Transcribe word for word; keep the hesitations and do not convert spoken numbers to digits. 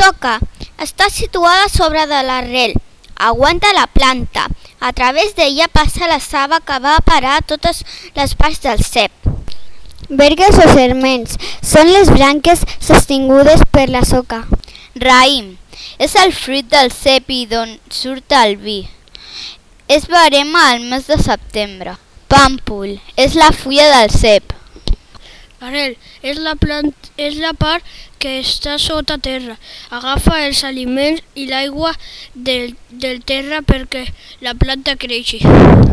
soca està situada sobre de l'arrel. Aguanta la planta. A través d'ella passa la saba que va a parar a totes les parts del cep. Vergues o serments són les branques sostingudes per la soca. Raïm és el fruit del cep i d'on surt el vi. Es verema al mes de setembre. Pàmpol és la fulla del cep. Arrel és la, plant, és la part que està sota terra. Agafa els aliments i l'aigua del, del terra perquè la planta creixi.